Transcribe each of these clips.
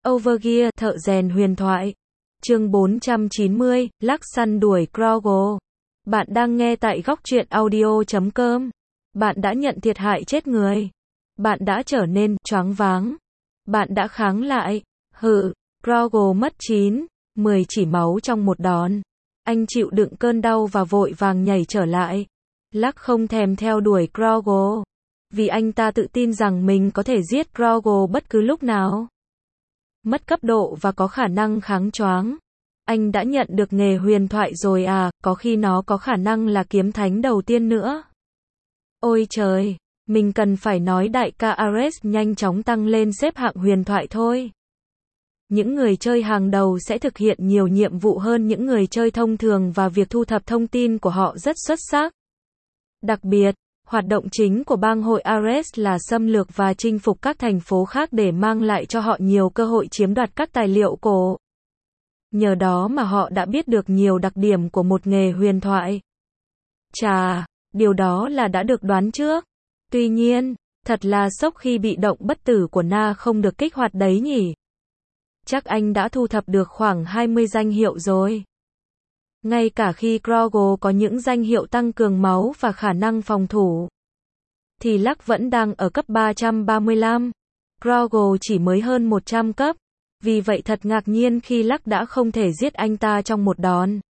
Overgear, thợ rèn huyền thoại. Chương 490, Lắc săn đuổi Grogu. Bạn đang nghe tại góc truyện audio.com. Bạn đã nhận thiệt hại chết người. Bạn đã trở nên choáng váng. Bạn đã kháng lại. Grogu mất 9, 10 chỉ máu trong một đòn. Anh chịu đựng cơn đau và vội vàng nhảy trở lại. Lắc không thèm theo đuổi Grogu, vì anh ta tự tin rằng mình có thể giết Grogu bất cứ lúc nào. Mất cấp độ và có khả năng kháng choáng. Anh đã nhận được nghề huyền thoại rồi à, có khi nó có khả năng là kiếm thánh đầu tiên nữa. Ôi trời, mình cần phải nói đại ca Ares nhanh chóng tăng lên xếp hạng huyền thoại thôi. Những người chơi hàng đầu sẽ thực hiện nhiều nhiệm vụ hơn những người chơi thông thường và việc thu thập thông tin của họ rất xuất sắc. Đặc biệt, hoạt động chính của bang hội Ares là xâm lược và chinh phục các thành phố khác để mang lại cho họ nhiều cơ hội chiếm đoạt các tài liệu cổ. Nhờ đó mà họ đã biết được nhiều đặc điểm của một nghề huyền thoại. Chà, điều đó là đã được đoán trước. Tuy nhiên, thật là sốc khi bị động bất tử của Na không được kích hoạt đấy nhỉ. Chắc anh đã thu thập được khoảng 20 danh hiệu rồi. Ngay cả khi Grogu có những danh hiệu tăng cường máu và khả năng phòng thủ, thì Lắc vẫn đang ở cấp 335. Grogu chỉ mới hơn 100 cấp. Vì vậy thật ngạc nhiên khi Lắc đã không thể giết anh ta trong một đòn.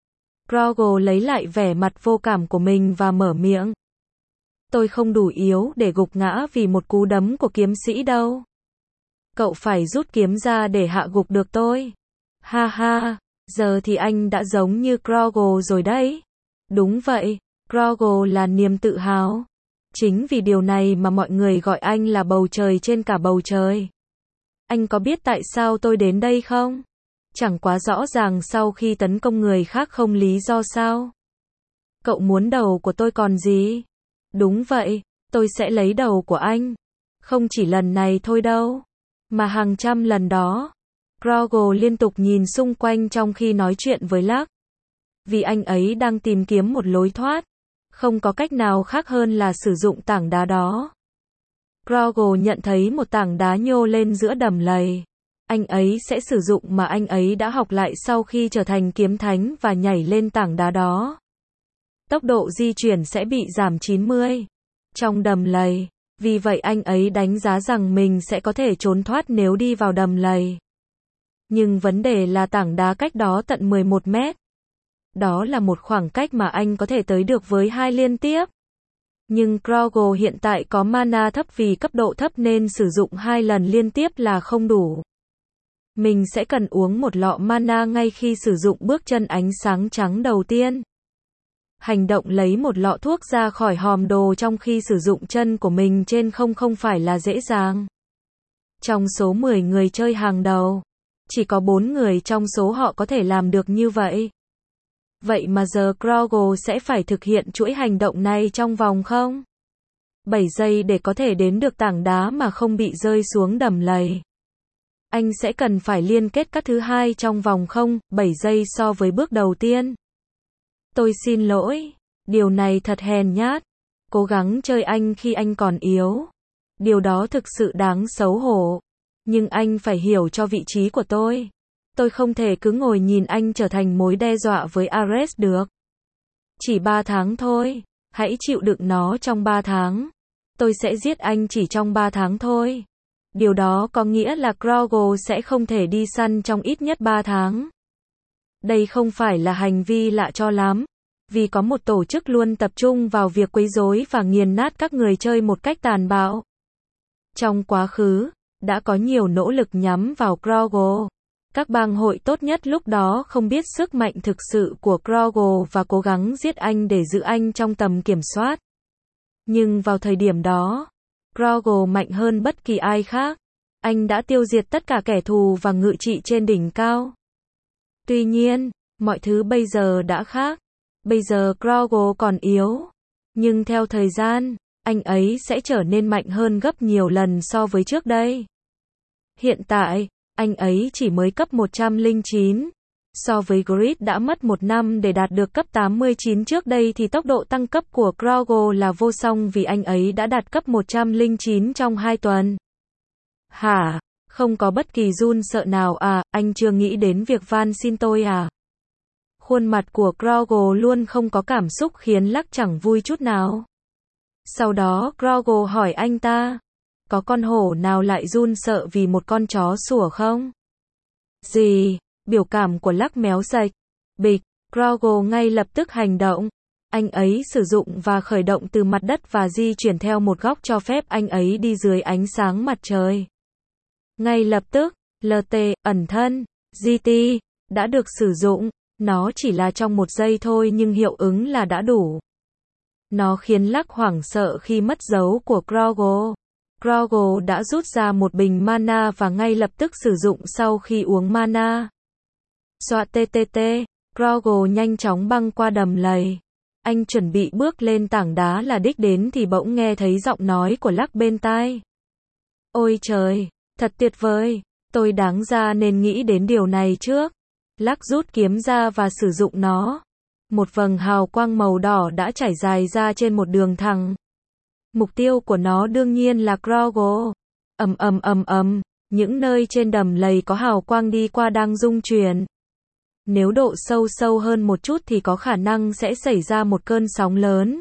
Grogu lấy lại vẻ mặt vô cảm của mình và mở miệng. Tôi không đủ yếu để gục ngã vì một cú đấm của kiếm sĩ đâu. Cậu phải rút kiếm ra để hạ gục được tôi. Ha ha, giờ thì anh đã giống như Grogu rồi đấy. Đúng vậy, Grogu là niềm tự hào. Chính vì điều này mà mọi người gọi anh là bầu trời trên cả bầu trời. Anh có biết tại sao tôi đến đây không? Chẳng quá rõ ràng sau khi tấn công người khác không lý do sao? Cậu muốn đầu của tôi còn gì? Đúng vậy, tôi sẽ lấy đầu của anh. Không chỉ lần này thôi đâu, mà hàng trăm lần đó. Grogu liên tục nhìn xung quanh trong khi nói chuyện với Lắc. Vì anh ấy đang tìm kiếm một lối thoát. Không có cách nào khác hơn là sử dụng tảng đá đó. Grogu nhận thấy một tảng đá nhô lên giữa đầm lầy. Anh ấy sẽ sử dụng mà anh ấy đã học lại sau khi trở thành kiếm thánh và nhảy lên tảng đá đó. Tốc độ di chuyển sẽ bị giảm 90 trong đầm lầy. Vì vậy anh ấy đánh giá rằng mình sẽ có thể trốn thoát nếu đi vào đầm lầy. Nhưng vấn đề là tảng đá cách đó tận 11 mét. Đó là một khoảng cách mà anh có thể tới được với 2 liên tiếp. Nhưng Grogu hiện tại có mana thấp vì cấp độ thấp nên sử dụng 2 lần liên tiếp là không đủ. Mình sẽ cần uống một lọ mana ngay khi sử dụng bước chân ánh sáng trắng đầu tiên. Hành động lấy một lọ thuốc ra khỏi hòm đồ trong khi sử dụng chân của mình trên không phải là dễ dàng. Trong số 10 người chơi hàng đầu, chỉ có 4 người trong số họ có thể làm được như vậy. Vậy mà giờ Grogu sẽ phải thực hiện chuỗi hành động này trong vòng 7 giây để có thể đến được tảng đá mà không bị rơi xuống đầm lầy. Anh sẽ cần phải liên kết các thứ hai trong vòng 7 giây so với bước đầu tiên. Tôi xin lỗi, điều này thật hèn nhát. Cố gắng chơi anh khi anh còn yếu. Điều đó thực sự đáng xấu hổ. Nhưng anh phải hiểu cho vị trí của tôi. Tôi không thể cứ ngồi nhìn anh trở thành mối đe dọa với Ares được. Chỉ 3 tháng thôi, hãy chịu đựng nó trong 3 tháng. Tôi sẽ giết anh chỉ trong 3 tháng thôi. Điều đó có nghĩa là Grogu sẽ không thể đi săn trong ít nhất 3 tháng. Đây không phải là hành vi lạ cho lắm, vì có một tổ chức luôn tập trung vào việc quấy rối và nghiền nát các người chơi một cách tàn bạo. Trong quá khứ, đã có nhiều nỗ lực nhắm vào Grogu. Các bang hội tốt nhất lúc đó không biết sức mạnh thực sự của Grogu và cố gắng giết anh để giữ anh trong tầm kiểm soát. Nhưng vào thời điểm đó, Grogu mạnh hơn bất kỳ ai khác. Anh đã tiêu diệt tất cả kẻ thù và ngự trị trên đỉnh cao. Tuy nhiên, mọi thứ bây giờ đã khác. Bây giờ Grogu còn yếu. Nhưng theo thời gian, anh ấy sẽ trở nên mạnh hơn gấp nhiều lần so với trước đây. Hiện tại, anh ấy chỉ mới cấp 109. So với Grid đã mất 1 năm để đạt được cấp 89 trước đây thì tốc độ tăng cấp của Grogu là vô song vì anh ấy đã đạt cấp 109 trong 2 tuần. Hả? Không có bất kỳ run sợ nào à, anh chưa nghĩ đến việc van xin tôi à? Khuôn mặt của Grogle luôn không có cảm xúc khiến Lắc chẳng vui chút nào. Sau đó Grogle hỏi anh ta, có con hổ nào lại run sợ vì một con chó sủa không? Gì? Biểu cảm của Lắc méo sạch. Bịch, Grogle ngay lập tức hành động. Anh ấy sử dụng và khởi động từ mặt đất và di chuyển theo một góc cho phép anh ấy đi dưới ánh sáng mặt trời. Ngay lập tức, LT, ẩn thân, GT, đã được sử dụng. Nó chỉ là trong một giây thôi nhưng hiệu ứng là đã đủ. Nó khiến Lắc hoảng sợ khi mất dấu của Grogle. Grogle đã rút ra một bình mana và ngay lập tức sử dụng sau khi uống mana. Xoa TTT, Grogle nhanh chóng băng qua đầm lầy. Anh chuẩn bị bước lên tảng đá là đích đến thì bỗng nghe thấy giọng nói của Lắc bên tai. Ôi trời, thật tuyệt vời, tôi đáng ra nên nghĩ đến điều này trước. Lắc rút kiếm ra và sử dụng nó. Một vầng hào quang màu đỏ đã trải dài ra trên một đường thẳng. Mục tiêu của nó đương nhiên là Grogle. Những nơi trên đầm lầy có hào quang đi qua đang rung chuyển. Nếu độ sâu hơn một chút thì có khả năng sẽ xảy ra một cơn sóng lớn.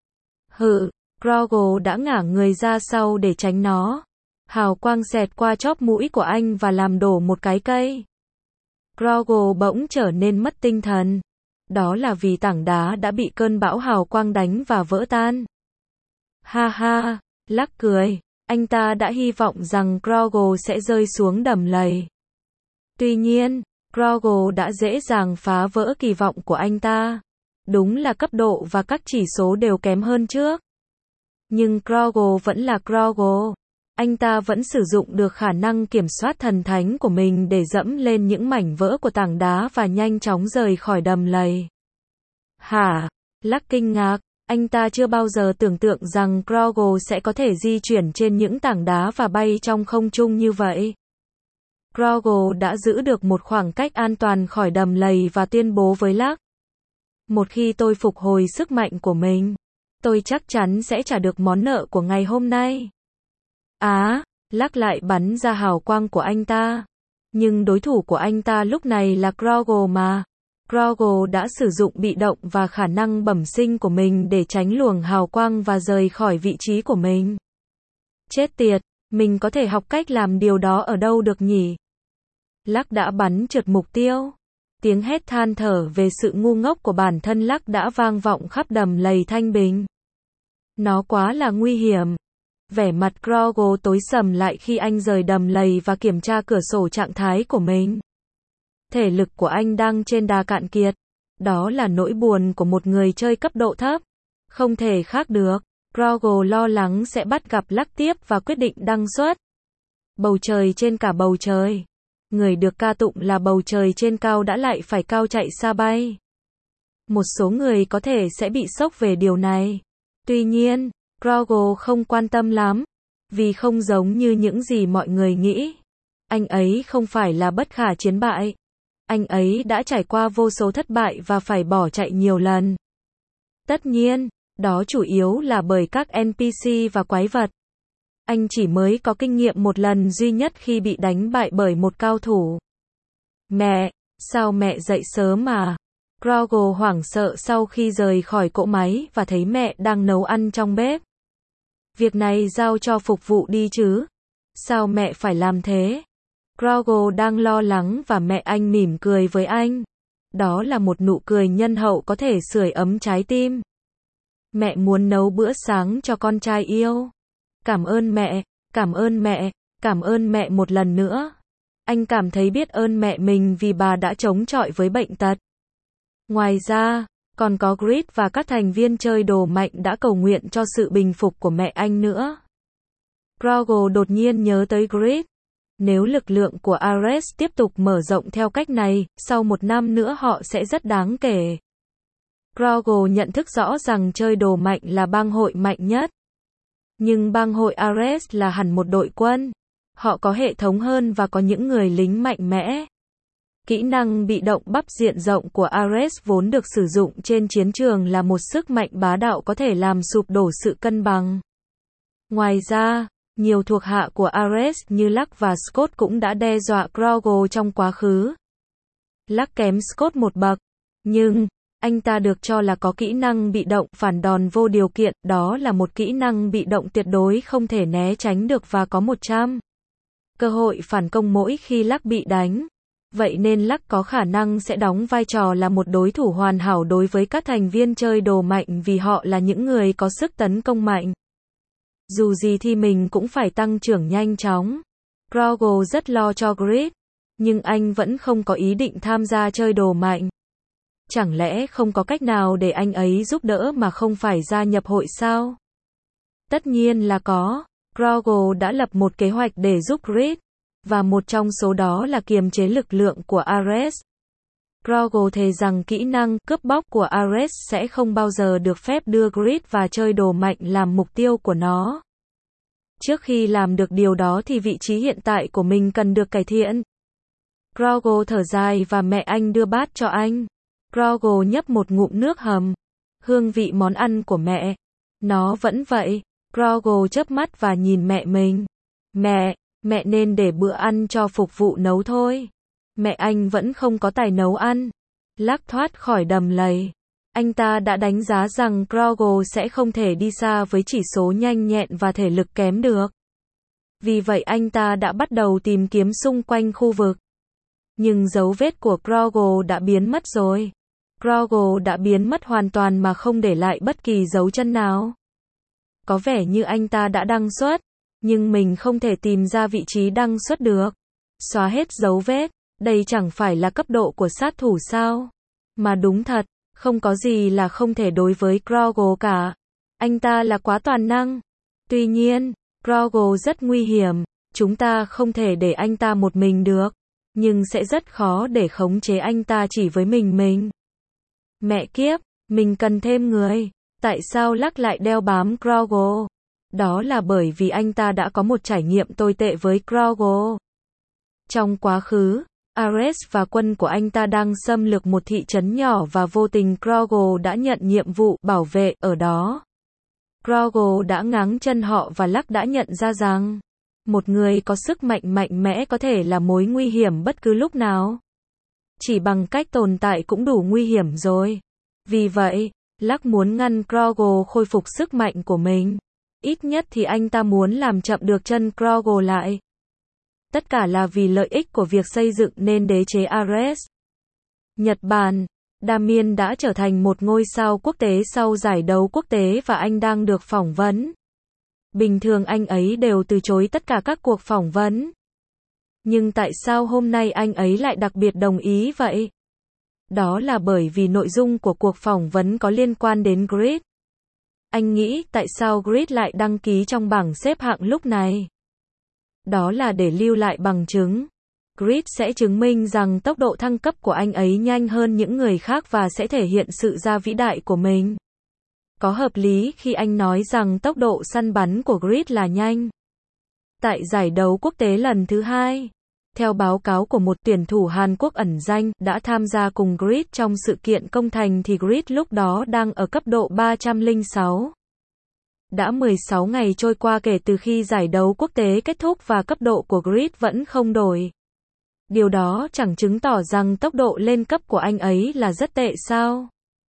Grogle đã ngả người ra sau để tránh nó. Hào quang xẹt qua chóp mũi của anh và làm đổ một cái cây. Grogle bỗng trở nên mất tinh thần. Đó là vì tảng đá đã bị cơn bão hào quang đánh và vỡ tan. Ha ha, Lắc cười. Anh ta đã hy vọng rằng Grogle sẽ rơi xuống đầm lầy. Tuy nhiên, Grogle đã dễ dàng phá vỡ kỳ vọng của anh ta. Đúng là cấp độ và các chỉ số đều kém hơn trước. Nhưng Grogle vẫn là Grogle. Anh ta vẫn sử dụng được khả năng kiểm soát thần thánh của mình để dẫm lên những mảnh vỡ của tảng đá và nhanh chóng rời khỏi đầm lầy. Hả? Lắc kinh ngạc. Anh ta chưa bao giờ tưởng tượng rằng Grogle sẽ có thể di chuyển trên những tảng đá và bay trong không trung như vậy. Grogle đã giữ được một khoảng cách an toàn khỏi đầm lầy và tuyên bố với Lắc. Một khi tôi phục hồi sức mạnh của mình, tôi chắc chắn sẽ trả được món nợ của ngày hôm nay. Lắc lại bắn ra hào quang của anh ta. Nhưng đối thủ của anh ta lúc này là Grogle mà. Grogle đã sử dụng bị động và khả năng bẩm sinh của mình để tránh luồng hào quang và rời khỏi vị trí của mình. Chết tiệt, mình có thể học cách làm điều đó ở đâu được nhỉ? Lắc đã bắn trượt mục tiêu. Tiếng hét than thở về sự ngu ngốc của bản thân Lắc đã vang vọng khắp đầm lầy thanh bình. Nó quá là nguy hiểm. Vẻ mặt Grogle tối sầm lại khi anh rời đầm lầy và kiểm tra cửa sổ trạng thái của mình. Thể lực của anh đang trên đà cạn kiệt. Đó là nỗi buồn của một người chơi cấp độ thấp. Không thể khác được. Grogle lo lắng sẽ bắt gặp Lắc tiếp và quyết định đăng xuất. Bầu trời trên cả bầu trời. Người được ca tụng là bầu trời trên cao đã lại phải cao chạy xa bay. Một số người có thể sẽ bị sốc về điều này. Tuy nhiên, Grogle không quan tâm lắm. Vì không giống như những gì mọi người nghĩ. Anh ấy không phải là bất khả chiến bại. Anh ấy đã trải qua vô số thất bại và phải bỏ chạy nhiều lần. Tất nhiên, đó chủ yếu là bởi các NPC và quái vật. Anh chỉ mới có kinh nghiệm một lần duy nhất khi bị đánh bại bởi một cao thủ. Mẹ, sao mẹ dậy sớm mà? Grogle hoảng sợ sau khi rời khỏi cỗ máy và thấy mẹ đang nấu ăn trong bếp. Việc này giao cho phục vụ đi chứ. Sao mẹ phải làm thế? Grogle đang lo lắng và mẹ anh mỉm cười với anh. Đó là một nụ cười nhân hậu có thể sưởi ấm trái tim. Mẹ muốn nấu bữa sáng cho con trai yêu. Cảm ơn mẹ, cảm ơn mẹ, cảm ơn mẹ một lần nữa. Anh cảm thấy biết ơn mẹ mình vì bà đã chống chọi với bệnh tật. Ngoài ra, còn có Grid và các thành viên chơi đồ mạnh đã cầu nguyện cho sự bình phục của mẹ anh nữa. Grogle đột nhiên nhớ tới Grid. Nếu lực lượng của Ares tiếp tục mở rộng theo cách này, sau một năm nữa họ sẽ rất đáng kể. Grogle nhận thức rõ rằng chơi đồ mạnh là bang hội mạnh nhất. Nhưng bang hội Ares là hẳn một đội quân. Họ có hệ thống hơn và có những người lính mạnh mẽ. Kỹ năng bị động bắp diện rộng của Ares vốn được sử dụng trên chiến trường là một sức mạnh bá đạo có thể làm sụp đổ sự cân bằng. Ngoài ra, Nhiều thuộc hạ của Ares như Luck và Scott cũng đã đe dọa Crowell trong quá khứ. Luck kém Scott một bậc, nhưng anh ta được cho là có kỹ năng bị động phản đòn vô điều kiện, đó là một kỹ năng bị động tuyệt đối không thể né tránh được và có 100 cơ hội phản công mỗi khi Luck bị đánh. Vậy nên Luck có khả năng sẽ đóng vai trò là một đối thủ hoàn hảo đối với các thành viên chơi đồ mạnh vì họ là những người có sức tấn công mạnh. Dù gì thì mình cũng phải tăng trưởng nhanh chóng. Crowell rất lo cho Grit, nhưng anh vẫn không có ý định tham gia chơi đồ mạnh. Chẳng lẽ không có cách nào để anh ấy giúp đỡ mà không phải gia nhập hội sao? Tất nhiên là có. Crowell đã lập một kế hoạch để giúp Grit, và một trong số đó là kiềm chế lực lượng của Ares. Crowell thề rằng kỹ năng cướp bóc của Ares sẽ không bao giờ được phép đưa Grit và chơi đồ mạnh làm mục tiêu của nó. Trước khi làm được điều đó thì vị trí hiện tại của mình cần được cải thiện. Crowell thở dài và mẹ anh đưa bát cho anh. Crowell nhấp một ngụm nước hầm. Hương vị món ăn của mẹ. Nó vẫn vậy. Crowell chớp mắt và nhìn mẹ mình. Mẹ nên để bữa ăn cho phục vụ nấu thôi. Mẹ anh vẫn không có tài nấu ăn. Luck thoát khỏi đầm lầy. Anh ta đã đánh giá rằng Crowell sẽ không thể đi xa với chỉ số nhanh nhẹn và thể lực kém được. Vì vậy anh ta đã bắt đầu tìm kiếm xung quanh khu vực. Nhưng dấu vết của Crowell đã biến mất rồi. Crowell đã biến mất hoàn toàn mà không để lại bất kỳ dấu chân nào. Có vẻ như anh ta đã đăng xuất, nhưng mình không thể tìm ra vị trí đăng xuất được. Xóa hết dấu vết, đây chẳng phải là cấp độ của sát thủ sao? Mà đúng thật, không có gì là không thể đối với Crowell cả. Anh ta là quá toàn năng. Tuy nhiên, Crowell rất nguy hiểm, chúng ta không thể để anh ta một mình được, nhưng sẽ rất khó để khống chế anh ta chỉ với mình. Mẹ kiếp, mình cần thêm người. Tại sao Luck lại đeo bám Crowell? Đó là bởi vì anh ta đã có một trải nghiệm tồi tệ với Crowell. Trong quá khứ, Ares và quân của anh ta đang xâm lược một thị trấn nhỏ và vô tình Crowell đã nhận nhiệm vụ bảo vệ ở đó. Crowell đã ngáng chân họ và Luck đã nhận ra rằng một người có sức mạnh mạnh mẽ có thể là mối nguy hiểm bất cứ lúc nào. Chỉ bằng cách tồn tại cũng đủ nguy hiểm rồi. Vì vậy, Luck muốn ngăn Crowell khôi phục sức mạnh của mình. Ít nhất thì anh ta muốn làm chậm được chân Crowell lại. Tất cả là vì lợi ích của việc xây dựng nên đế chế Ares. Nhật Bản, Damien đã trở thành một ngôi sao quốc tế sau giải đấu quốc tế và anh đang được phỏng vấn. Bình thường anh ấy đều từ chối tất cả các cuộc phỏng vấn. Nhưng tại sao hôm nay anh ấy lại đặc biệt đồng ý vậy? Đó là bởi vì nội dung của cuộc phỏng vấn có liên quan đến Grit. Anh nghĩ tại sao Grit lại đăng ký trong bảng xếp hạng lúc này? Đó là để lưu lại bằng chứng. Grit sẽ chứng minh rằng tốc độ thăng cấp của anh ấy nhanh hơn những người khác và sẽ thể hiện sự gia vĩ đại của mình. Có hợp lý khi anh nói rằng tốc độ săn bắn của Grit là nhanh. Tại giải đấu quốc tế lần thứ 2, theo báo cáo của một tuyển thủ Hàn Quốc ẩn danh đã tham gia cùng Grit trong sự kiện công thành thì Grit lúc đó đang ở cấp độ 306. Đã 16 ngày trôi qua kể từ khi giải đấu quốc tế kết thúc và cấp độ của Grit vẫn không đổi. Điều đó chẳng chứng tỏ rằng tốc độ lên cấp của anh ấy là rất tệ sao?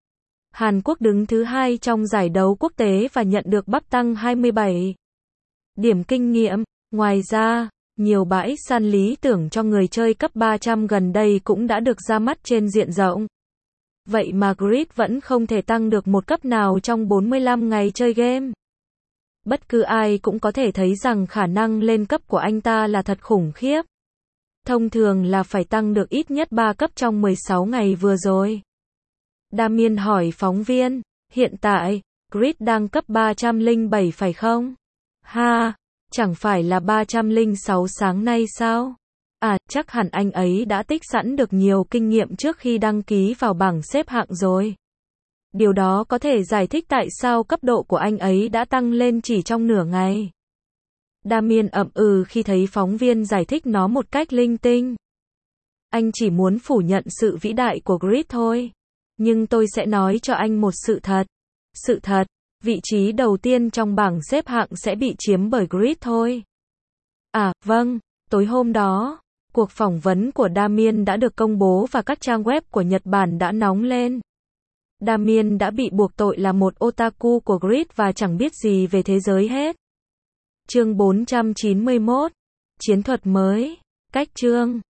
Hàn Quốc đứng thứ 2 trong giải đấu quốc tế và nhận được bắp tăng 27 điểm kinh nghiệm. Ngoài ra, nhiều bãi săn lý tưởng cho người chơi cấp 300 gần đây cũng đã được ra mắt trên diện rộng. Vậy mà Grit vẫn không thể tăng được một cấp nào trong 45 ngày chơi game. Bất cứ ai cũng có thể thấy rằng khả năng lên cấp của anh ta là thật khủng khiếp. Thông thường là phải tăng được ít nhất 3 cấp trong 16 ngày vừa rồi. Damien hỏi phóng viên, hiện tại, Grit đang cấp 307 phải không? Ha, chẳng phải là 306 sáng nay sao? À, chắc hẳn anh ấy đã tích sẵn được nhiều kinh nghiệm trước khi đăng ký vào bảng xếp hạng rồi. Điều đó có thể giải thích tại sao cấp độ của anh ấy đã tăng lên chỉ trong nửa ngày. Damien ậm ừ khi thấy phóng viên giải thích nó một cách linh tinh. Anh chỉ muốn phủ nhận sự vĩ đại của Grit thôi. Nhưng tôi sẽ nói cho anh một sự thật. Sự thật, Vị trí đầu tiên trong bảng xếp hạng sẽ bị chiếm bởi Grid thôi. À, vâng, tối hôm đó, cuộc phỏng vấn của Damien đã được công bố và các trang web của Nhật Bản đã nóng lên. Damien đã bị buộc tội là một otaku của Grid và chẳng biết gì về thế giới hết. Chương 491. Chiến thuật mới. Cách chương